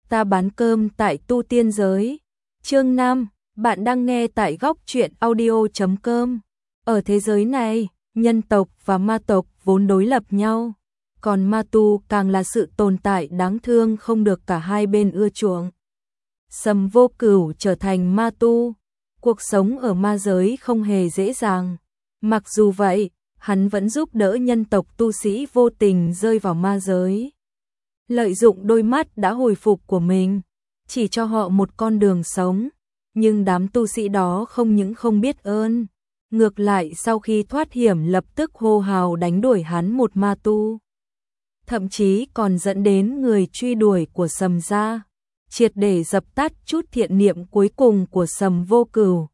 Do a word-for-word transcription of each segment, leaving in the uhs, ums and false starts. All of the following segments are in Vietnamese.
ta bán cơm tại tu tiên giới. Chương năm, bạn đang nghe tại góc truyện audio chấm com. Ở thế giới này, nhân tộc và ma tộc vốn đối lập nhau, còn ma tu càng là sự tồn tại đáng thương không được cả hai bên ưa chuộng. Sầm Vô Cửu trở thành ma tu, cuộc sống ở ma giới không hề dễ dàng. Mặc dù vậy, hắn vẫn giúp đỡ nhân tộc tu sĩ vô tình rơi vào ma giới. Lợi dụng đôi mắt đã hồi phục của mình, chỉ cho họ một con đường sống, nhưng đám tu sĩ đó không những không biết ơn, ngược lại sau khi thoát hiểm lập tức hô hào đánh đuổi hắn một ma tu. Thậm chí còn dẫn đến người truy đuổi của Sầm gia, triệt để dập tắt chút thiện niệm cuối cùng của Sầm Vô Cửu.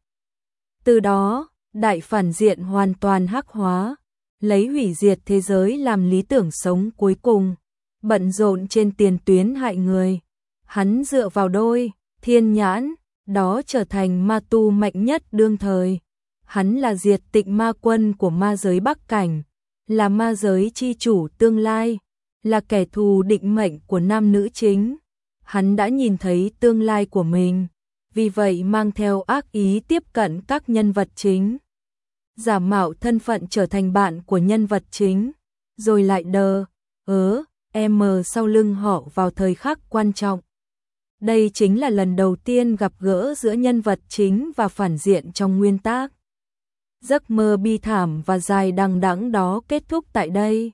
Từ đó, đại phản diện hoàn toàn hắc hóa, lấy hủy diệt thế giới làm lý tưởng sống cuối cùng, bận rộn trên tiền tuyến hại người. Hắn dựa vào đôi thiên nhãn, đó trở thành ma tu mạnh nhất đương thời. Hắn là diệt tịnh ma quân của ma giới Bắc Cảnh, là ma giới chi chủ tương lai, là kẻ thù định mệnh của nam nữ chính. Hắn đã nhìn thấy tương lai của mình, vì vậy mang theo ác ý tiếp cận các nhân vật chính, giả mạo thân phận trở thành bạn của nhân vật chính, rồi lại đờ ớ em sau lưng họ vào thời khắc quan trọng. Đây chính là lần đầu tiên gặp gỡ giữa nhân vật chính và phản diện trong nguyên tác. Giấc mơ bi thảm và dài đằng đẵng đó kết thúc tại đây.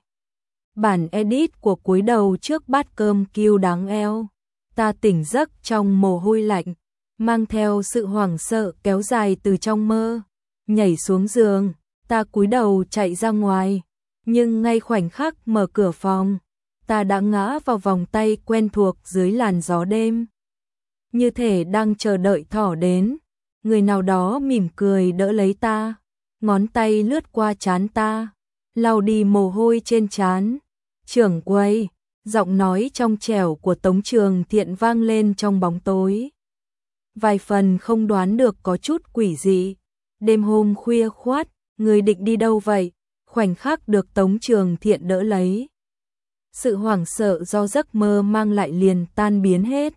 Bản edit của cúi đầu trước bát cơm kêu đáng eo. Ta tỉnh giấc trong mồ hôi lạnh, mang theo sự hoảng sợ kéo dài từ trong mơ. Nhảy xuống giường, ta cúi đầu chạy ra ngoài, nhưng ngay khoảnh khắc mở cửa phòng, ta đã ngã vào vòng tay quen thuộc dưới làn gió đêm. Như thể đang chờ đợi thỏ đến, người nào đó mỉm cười đỡ lấy ta, ngón tay lướt qua trán ta, lau đi mồ hôi trên trán. Trưởng quầy, giọng nói trong trẻo của Tống Trường Thiện vang lên trong bóng tối. Vài phần không đoán được có chút quỷ dị. Đêm hôm khuya khoát, người định đi đâu vậy? Khoảnh khắc được Tống Trường Thiện đỡ lấy, sự hoảng sợ do giấc mơ mang lại liền tan biến hết.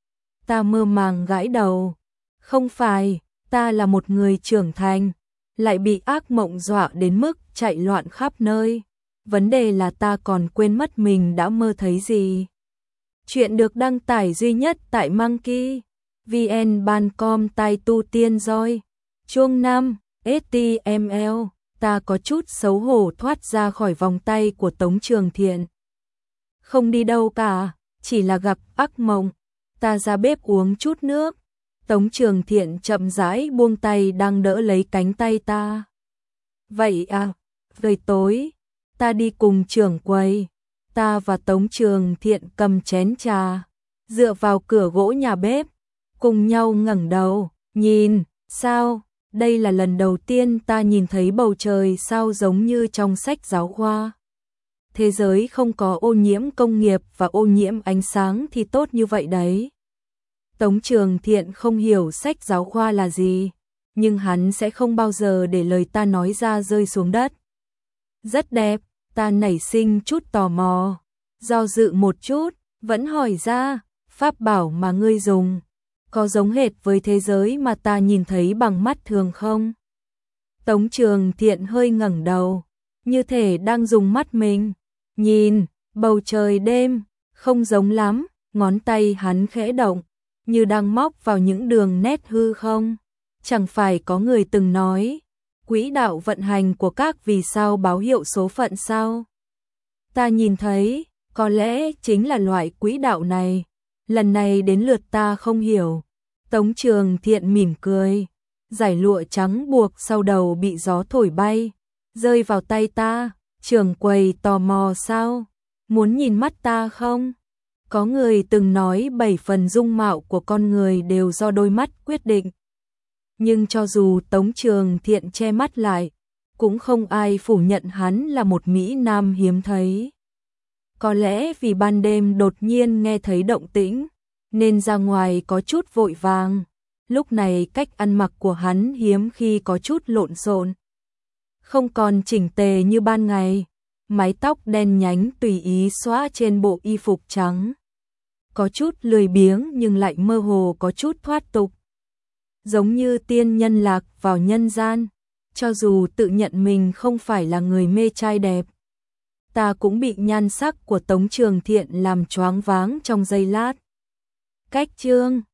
Ta mơ màng gãi đầu. Không phải, ta là một người trưởng thành, lại bị ác mộng dọa đến mức chạy loạn khắp nơi. Vấn đề là ta còn quên mất mình đã mơ thấy gì. Chuyện được đăng tải duy nhất tại Monkey vê en ban com tai tu tiên roi. Chương năm, ét tê em lờ, ta có chút xấu hổ thoát ra khỏi vòng tay của Tống Trường Thiện. Không đi đâu cả, chỉ là gặp ác mộng. Ta ra bếp uống chút nước. Tống Trường Thiện chậm rãi buông tay đang đỡ lấy cánh tay ta. Vậy à, về tối, ta đi cùng trưởng quầy. Ta và Tống Trường Thiện cầm chén trà, dựa vào cửa gỗ nhà bếp, cùng nhau ngẩng đầu, nhìn, sao? Đây là lần đầu tiên ta nhìn thấy bầu trời sao giống như trong sách giáo khoa. Thế giới không có ô nhiễm công nghiệp và ô nhiễm ánh sáng thì tốt như vậy đấy. Tống Trường Thiện không hiểu sách giáo khoa là gì, nhưng hắn sẽ không bao giờ để lời ta nói ra rơi xuống đất. Rất đẹp, ta nảy sinh chút tò mò, do dự một chút, vẫn hỏi ra, pháp bảo mà ngươi dùng có giống hệt với thế giới mà ta nhìn thấy bằng mắt thường không? Tống Trường Thiện hơi ngẩng đầu, như thể đang dùng mắt mình nhìn bầu trời đêm, không giống lắm. Ngón tay hắn khẽ động, như đang móc vào những đường nét hư không. Chẳng phải có người từng nói, quỹ đạo vận hành của các vì sao báo hiệu số phận sao? Ta nhìn thấy, có lẽ chính là loại quỹ đạo này. Lần này đến lượt ta không hiểu. Tống Trường Thiện mỉm cười, giải lụa trắng buộc sau đầu bị gió thổi bay, rơi vào tay ta. Trưởng quầy tò mò sao? Muốn nhìn mắt ta không? Có người từng nói bảy phần dung mạo của con người đều do đôi mắt quyết định. Nhưng cho dù Tống Trường Thiện che mắt lại, cũng không ai phủ nhận hắn là một mỹ nam hiếm thấy. Có lẽ vì ban đêm đột nhiên nghe thấy động tĩnh, nên ra ngoài có chút vội vàng. Lúc này cách ăn mặc của hắn hiếm khi có chút lộn xộn, không còn chỉnh tề như ban ngày. Mái tóc đen nhánh tùy ý xõa trên bộ y phục trắng, có chút lười biếng nhưng lại mơ hồ có chút thoát tục. Giống như tiên nhân lạc vào nhân gian, cho dù tự nhận mình không phải là người mê trai đẹp. Ta cũng bị nhan sắc của Tống Trường Thiện làm choáng váng trong giây lát. Cách chương